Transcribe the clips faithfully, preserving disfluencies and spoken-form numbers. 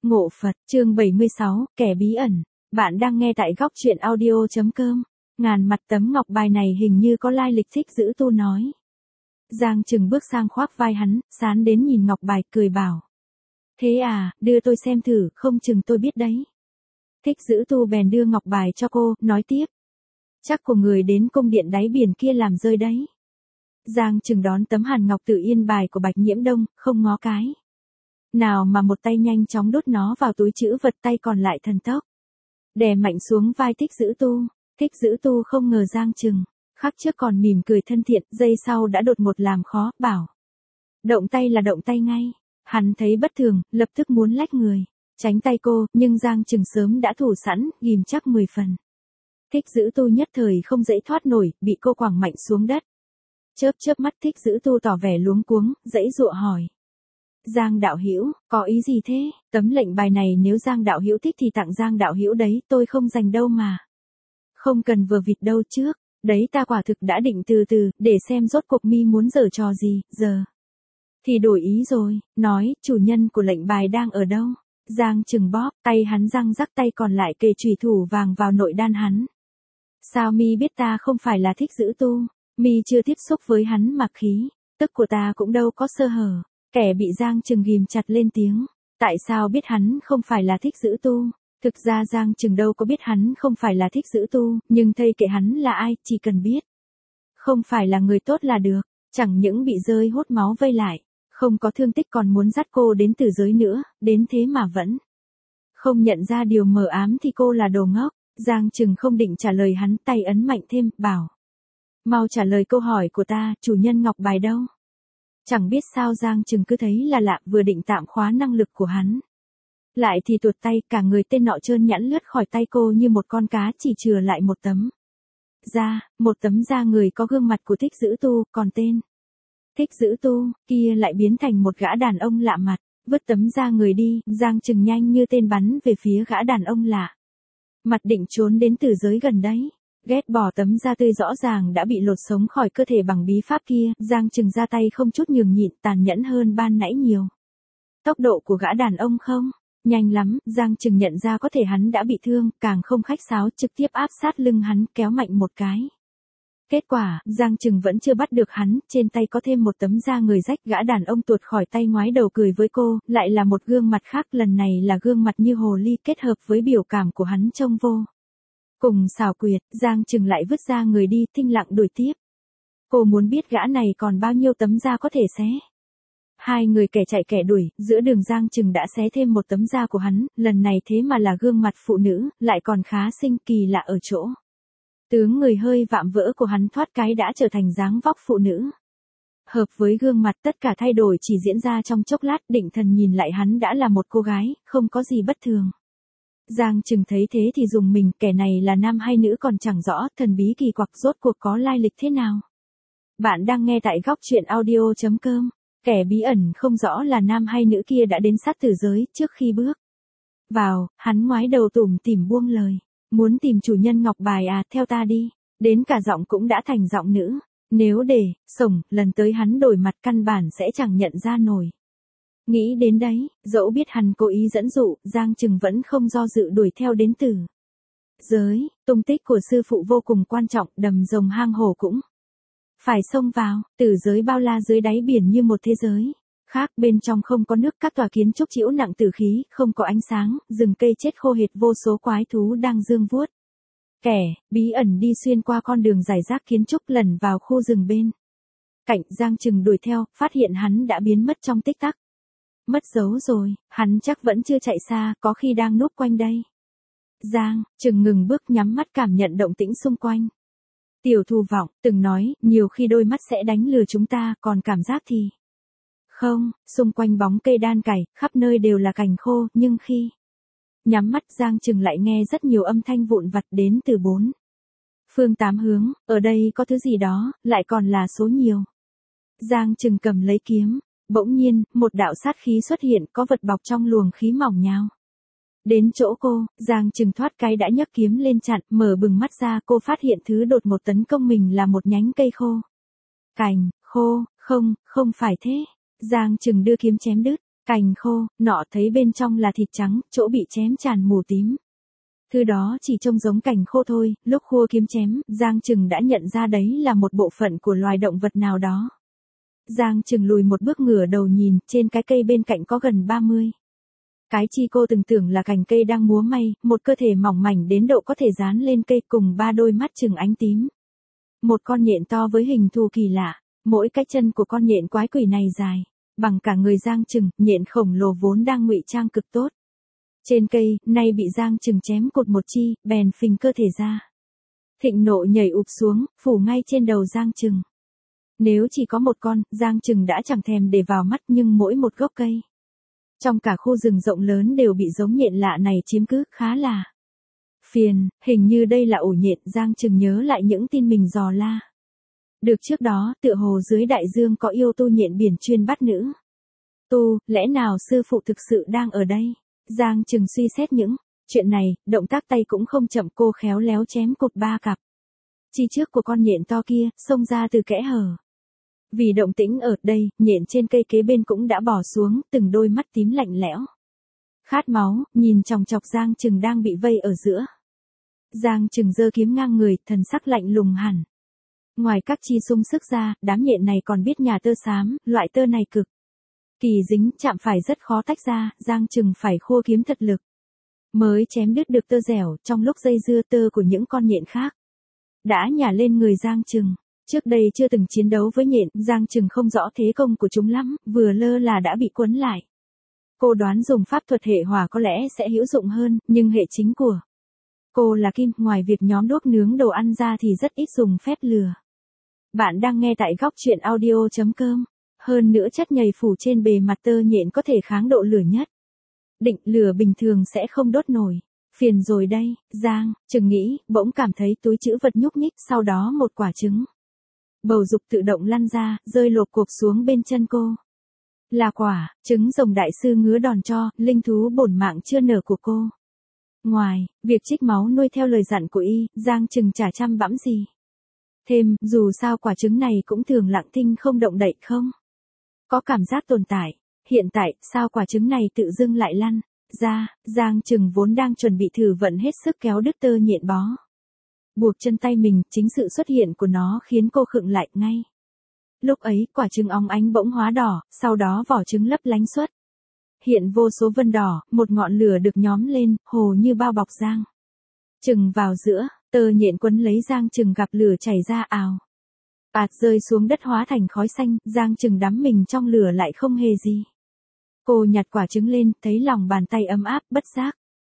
Ngộ Phật, chương bảy mươi sáu, kẻ bí ẩn. Bạn đang nghe tại góc truyện audio.com. Ngàn mặt tấm ngọc bài này hình như có lai lịch. Thích Dữ Tu nói. Giang Trừng bước sang khoác vai hắn, sán đến nhìn ngọc bài, cười bảo. Thế à, đưa tôi xem thử, không chừng tôi biết đấy. Thích Dữ Tu bèn đưa ngọc bài cho cô, nói tiếp. Chắc của người đến cung điện đáy biển kia làm rơi đấy. Giang Trừng đón tấm hàn ngọc tự yên bài của Bạch Nhiễm Đông, không ngó cái. Nào mà một tay nhanh chóng đút nó vào túi trữ vật, tay còn lại thần tốc. Đè mạnh xuống vai Thích Dữ Tu. Thích Dữ Tu không ngờ Giang Trừng, khắc trước còn mỉm cười thân thiện, giây sau đã đột ngột làm khó, bảo. Động tay là động tay ngay. Hắn thấy bất thường, lập tức muốn lách người, tránh tay cô, nhưng Giang Trừng sớm đã thủ sẵn, ghim chắc mười phần. Thích Dữ Tu nhất thời không dễ thoát nổi, bị cô quẳng mạnh xuống đất. Chớp chớp mắt, Thích Dữ Tu tỏ vẻ luống cuống, dãy dụa hỏi. Giang đạo hữu, có ý gì thế? Tấm lệnh bài này nếu Giang đạo hữu thích thì tặng Giang đạo hữu đấy, tôi không dành đâu mà. Không cần vờ vịt đâu trước, đấy ta quả thực đã định từ từ, để xem rốt cuộc mi muốn giở trò gì, giờ. Thì đổi ý rồi, nói, chủ nhân của lệnh bài đang ở đâu? Giang Trừng bóp, tay hắn răng rắc, tay còn lại kề chùy thủ vàng vào nội đan hắn. Sao mi biết ta không phải là Thích Dữ Tu? Mi chưa tiếp xúc với hắn mà khí, tức của ta cũng đâu có sơ hở. Kẻ bị Giang Trừng ghim chặt lên tiếng. Tại sao biết hắn không phải là Thích Dữ Tu? Thực ra Giang Trừng đâu có biết hắn không phải là Thích Dữ Tu, nhưng thây kệ hắn là ai, chỉ cần biết. Không phải là người tốt là được, chẳng những bị rơi hốt máu vây lại, không có thương tích còn muốn dắt cô đến tử giới nữa, đến thế mà vẫn không nhận ra điều mờ ám thì cô là đồ ngốc. Giang Trừng không định trả lời hắn, tay ấn mạnh thêm, bảo. Mau trả lời câu hỏi của ta, chủ nhân ngọc bài đâu? Chẳng biết sao Giang Trừng cứ thấy là lạ, vừa định tạm khóa năng lực của hắn. Lại thì tuột tay, cả người tên nọ trơn nhẵn lướt khỏi tay cô như một con cá, chỉ chừa lại một tấm da, một tấm da người có gương mặt của Thích Dữ Tu, còn tên Thích Dữ Tu kia lại biến thành một gã đàn ông lạ mặt, vứt tấm da người đi. Giang Trừng nhanh như tên bắn về phía gã đàn ông lạ. Mặt định trốn đến tử giới gần đấy. Ghét bỏ tấm da tươi rõ ràng đã bị lột sống khỏi cơ thể bằng bí pháp kia, Giang Trừng ra tay không chút nhường nhịn, tàn nhẫn hơn ban nãy nhiều. Tốc độ của gã đàn ông không nhanh lắm, Giang Trừng nhận ra có thể hắn đã bị thương, càng không khách sáo, trực tiếp áp sát lưng hắn, kéo mạnh một cái. Kết quả, Giang Trừng vẫn chưa bắt được hắn, trên tay có thêm một tấm da người rách. Gã đàn ông tuột khỏi tay, ngoái đầu cười với cô, lại là một gương mặt khác, lần này là gương mặt như hồ ly kết hợp với biểu cảm của hắn trông vô cùng xảo quyệt. Giang Trừng lại vứt ra người đi, thinh lặng đuổi tiếp. Cô muốn biết gã này còn bao nhiêu tấm da có thể xé. Hai người kẻ chạy kẻ đuổi, giữa đường Giang Trừng đã xé thêm một tấm da của hắn, lần này thế mà là gương mặt phụ nữ, lại còn khá xinh, kỳ lạ ở chỗ. Tướng người hơi vạm vỡ của hắn thoát cái đã trở thành dáng vóc phụ nữ. Hợp với gương mặt, tất cả thay đổi chỉ diễn ra trong chốc lát, định thần nhìn lại hắn đã là một cô gái, không có gì bất thường. Giang Trừng thấy thế thì dùng mình, kẻ này là nam hay nữ còn chẳng rõ, thần bí kỳ quặc rốt cuộc có lai lịch thế nào. Bạn đang nghe tại góc truyện audio.com. Kẻ bí ẩn không rõ là nam hay nữ kia đã đến sát tử giới. Trước khi bước vào, hắn ngoái đầu tủm tỉm buông lời. Muốn tìm chủ nhân ngọc bài à, theo ta đi. Đến cả giọng cũng đã thành giọng nữ. Nếu để sổng, lần tới hắn đổi mặt căn bản sẽ chẳng nhận ra nổi. Nghĩ đến đấy, dẫu biết hắn cố ý dẫn dụ, Giang Trừng vẫn không do dự đuổi theo đến tử giới. Tung tích của sư phụ vô cùng quan trọng, đầm rồng hang hổ cũng phải xông vào. Tử giới bao la dưới đáy biển như một thế giới khác, bên trong không có nước, các tòa kiến trúc trĩu nặng tử khí, không có ánh sáng, rừng cây chết khô hệt, vô số quái thú đang dương vuốt. Kẻ bí ẩn đi xuyên qua con đường rải rác kiến trúc, lần vào khu rừng bên cạnh. Giang Trừng đuổi theo, phát hiện hắn đã biến mất trong tích tắc. Mất dấu rồi, hắn chắc vẫn chưa chạy xa, có khi đang núp quanh đây. Giang Trừng ngừng bước, nhắm mắt cảm nhận động tĩnh xung quanh. Tiểu Thu Vọng từng nói, nhiều khi đôi mắt sẽ đánh lừa chúng ta, còn cảm giác thì không. Xung quanh bóng cây đan cày, khắp nơi đều là cành khô, nhưng khi nhắm mắt Giang Trừng lại nghe rất nhiều âm thanh vụn vặt đến từ bốn phương tám hướng. Ở đây có thứ gì đó, lại còn là số nhiều. Giang Trừng cầm lấy kiếm. Bỗng nhiên, một đạo sát khí xuất hiện, có vật bọc trong luồng khí mỏng nhào đến chỗ cô. Giang Trừng thoát cái đã nhấc kiếm lên chặn, mở bừng mắt ra, cô phát hiện thứ đột một tấn công mình là một nhánh cây khô. Cành khô, không, không phải thế. Giang Trừng đưa kiếm chém đứt Cành khô, nọ thấy bên trong là thịt trắng, chỗ bị chém tràn mù tím. Thứ đó chỉ trông giống cành khô thôi, lúc khua kiếm chém, Giang Trừng đã nhận ra đấy là một bộ phận của loài động vật nào đó. Giang Trừng lùi một bước ngửa đầu nhìn, trên cái cây bên cạnh có gần ba mươi. Cái chi cô từng tưởng là cành cây đang múa may, một cơ thể mỏng mảnh đến độ có thể dán lên cây cùng ba đôi mắt trừng ánh tím. Một con nhện to với hình thù kỳ lạ, mỗi cái chân của con nhện quái quỷ này dài, bằng cả người Giang Trừng, nhện khổng lồ vốn đang ngụy trang cực tốt. Trên cây, nay bị Giang Trừng chém cột một chi, bèn phình cơ thể ra. Thịnh nộ nhảy ụp xuống, phủ ngay trên đầu Giang Trừng. Nếu chỉ có một con, Giang Trừng đã chẳng thèm để vào mắt, nhưng mỗi một gốc cây trong cả khu rừng rộng lớn đều bị giống nhện lạ này chiếm cứ, khá là phiền. Hình như đây là ổ nhện, Giang Trừng nhớ lại những tin mình dò la được trước đó, tựa hồ dưới đại dương có yêu tu nhện biển chuyên bắt nữ tu, lẽ nào sư phụ thực sự đang ở đây? Giang Trừng suy xét những chuyện này, động tác tay cũng không chậm, cô khéo léo chém cột ba cặp chi trước của con nhện to kia, xông ra từ kẽ hở. Vì động tĩnh ở đây, nhện trên cây kế bên cũng đã bò xuống, từng đôi mắt tím lạnh lẽo. Khát máu, nhìn chòng chọc Giang Trừng đang bị vây ở giữa. Giang Trừng giơ kiếm ngang người, thần sắc lạnh lùng hẳn. Ngoài các chi sung sức ra, đám nhện này còn biết nhà tơ xám, loại tơ này cực kỳ dính, chạm phải rất khó tách ra, Giang Trừng phải khua kiếm thật lực mới chém đứt được tơ dẻo, trong lúc dây dưa tơ của những con nhện khác đã nhả lên người Giang Trừng. Trước đây chưa từng chiến đấu với nhện, Giang Trừng không rõ thế công của chúng lắm, vừa lơ là đã bị quấn lại. Cô đoán dùng pháp thuật hệ hỏa có lẽ sẽ hữu dụng hơn, nhưng hệ chính của cô là kim, ngoài việc nhóm đuốc nướng đồ ăn ra thì rất ít dùng phép lừa. Bạn đang nghe tại góc truyện audio chấm com. Hơn nữa chất nhầy phủ trên bề mặt tơ nhện có thể kháng độ lửa nhất định, lửa bình thường sẽ không đốt nổi. Phiền rồi đây, Giang Trừng nghĩ, bỗng cảm thấy túi trữ vật nhúc nhích, sau đó một quả trứng bầu dục tự động lăn ra, rơi lộp cộp xuống bên chân cô. Là quả trứng rồng đại sư ngứa đòn cho, linh thú bổn mạng chưa nở của cô. Ngoài việc trích máu nuôi theo lời dặn của y, Giang Trừng chả chăm bẵm gì thêm, dù sao quả trứng này cũng thường lặng thinh không động đậy, không có cảm giác tồn tại. Hiện tại, sao quả trứng này tự dưng lại lăn ra? Giang Trừng vốn đang chuẩn bị thử vận hết sức kéo đứt tơ nhện bó buộc chân tay mình, chính sự xuất hiện của nó khiến cô khựng lại ngay. Lúc ấy, quả trứng óng ánh bỗng hóa đỏ, sau đó vỏ trứng lấp lánh xuất hiện vô số vân đỏ, một ngọn lửa được nhóm lên, hồ như bao bọc Giang Trừng vào giữa, tơ nhện quấn lấy Giang Trừng, gặp lửa chảy ra ào ạt rơi xuống đất hóa thành khói xanh. Giang Trừng đắm mình trong lửa lại không hề gì. Cô nhặt quả trứng lên, thấy lòng bàn tay ấm áp, bất giác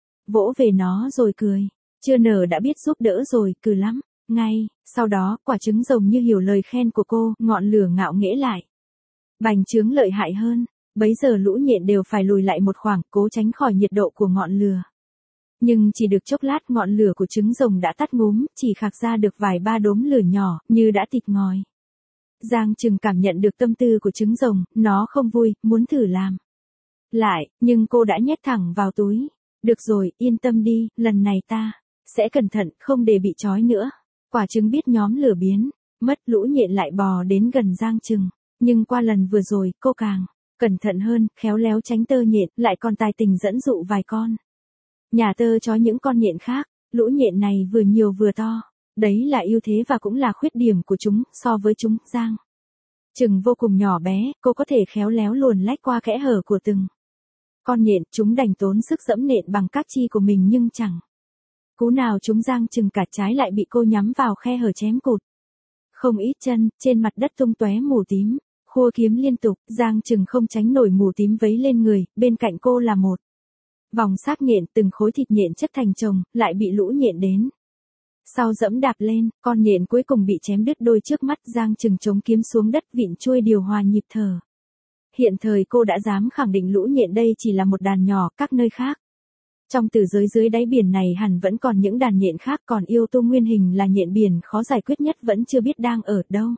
vỗ về nó rồi cười. Chưa nở đã biết giúp đỡ rồi, cừ lắm. Ngay sau đó, quả trứng rồng như hiểu lời khen của cô, ngọn lửa ngạo nghễ lại bành trướng lợi hại hơn. Bấy giờ lũ nhện đều phải lùi lại một khoảng, cố tránh khỏi nhiệt độ của ngọn lửa. Nhưng chỉ được chốc lát, ngọn lửa của trứng rồng đã tắt ngúm, chỉ khạc ra được vài ba đốm lửa nhỏ, như đã tịt ngòi. Giang Trừng cảm nhận được tâm tư của trứng rồng, nó không vui, muốn thử làm lại, nhưng cô đã nhét thẳng vào túi. Được rồi, yên tâm đi, lần này ta sẽ cẩn thận, không để bị trói nữa. Quả trứng biết nhóm lửa biến mất, lũ nhện lại bò đến gần Giang Trừng. Nhưng qua lần vừa rồi, cô càng cẩn thận hơn, khéo léo tránh tơ nhện, lại còn tài tình dẫn dụ vài con nhà tơ trói những con nhện khác. Lũ nhện này vừa nhiều vừa to. Đấy là ưu thế và cũng là khuyết điểm của chúng, so với chúng, Giang Trừng vô cùng nhỏ bé, cô có thể khéo léo luồn lách qua kẽ hở của từng con nhện, chúng đành tốn sức dẫm nện bằng các chi của mình nhưng chẳng cú nào chúng Giang Trừng cả, trái lại bị cô nhắm vào khe hở chém cụt không ít chân, trên mặt đất tung tóe mù tím. Khua kiếm liên tục, Giang Trừng không tránh nổi mù tím vấy lên người, bên cạnh cô là một vòng xác nhện, từng khối thịt nhện chất thành chồng, lại bị lũ nhện đến sau dẫm đạp lên, con nhện cuối cùng bị chém đứt đôi trước mắt. Giang Trừng chống kiếm xuống đất, vịn chuôi điều hòa nhịp thở. Hiện thời cô đã dám khẳng định lũ nhện đây chỉ là một đàn nhỏ, các nơi khác trong tử giới dưới đáy biển này hẳn vẫn còn những đàn nhện khác, còn yêu tu nguyên hình là nhện biển khó giải quyết nhất vẫn chưa biết đang ở đâu.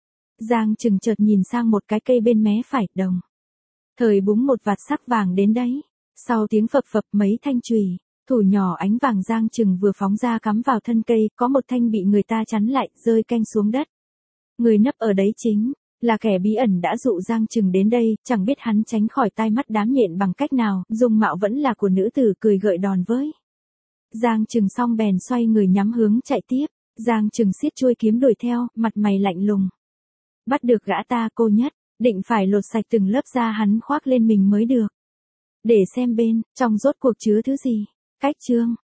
Giang Trừng chợt nhìn sang một cái cây bên mé phải, đồng thời búng một vạt sắc vàng đến đấy. Sau tiếng phập phập, mấy thanh chùy thủ nhỏ ánh vàng Giang Trừng vừa phóng ra cắm vào thân cây, có một thanh bị người ta chắn lại, rơi canh xuống đất. Người nấp ở đấy chính Là kẻ bí ẩn đã dụ Giang Trừng đến đây, chẳng biết hắn tránh khỏi tai mắt đám nhện bằng cách nào, dung mạo vẫn là của nữ tử cười gợi đòn với. Giang Trừng xong bèn xoay người nhắm hướng chạy tiếp, Giang Trừng siết chuôi kiếm đuổi theo, mặt mày lạnh lùng. Bắt được gã ta cô nhất, định phải lột sạch từng lớp da hắn khoác lên mình mới được. Để xem bên, trong rốt cuộc chứa thứ gì. Cách chương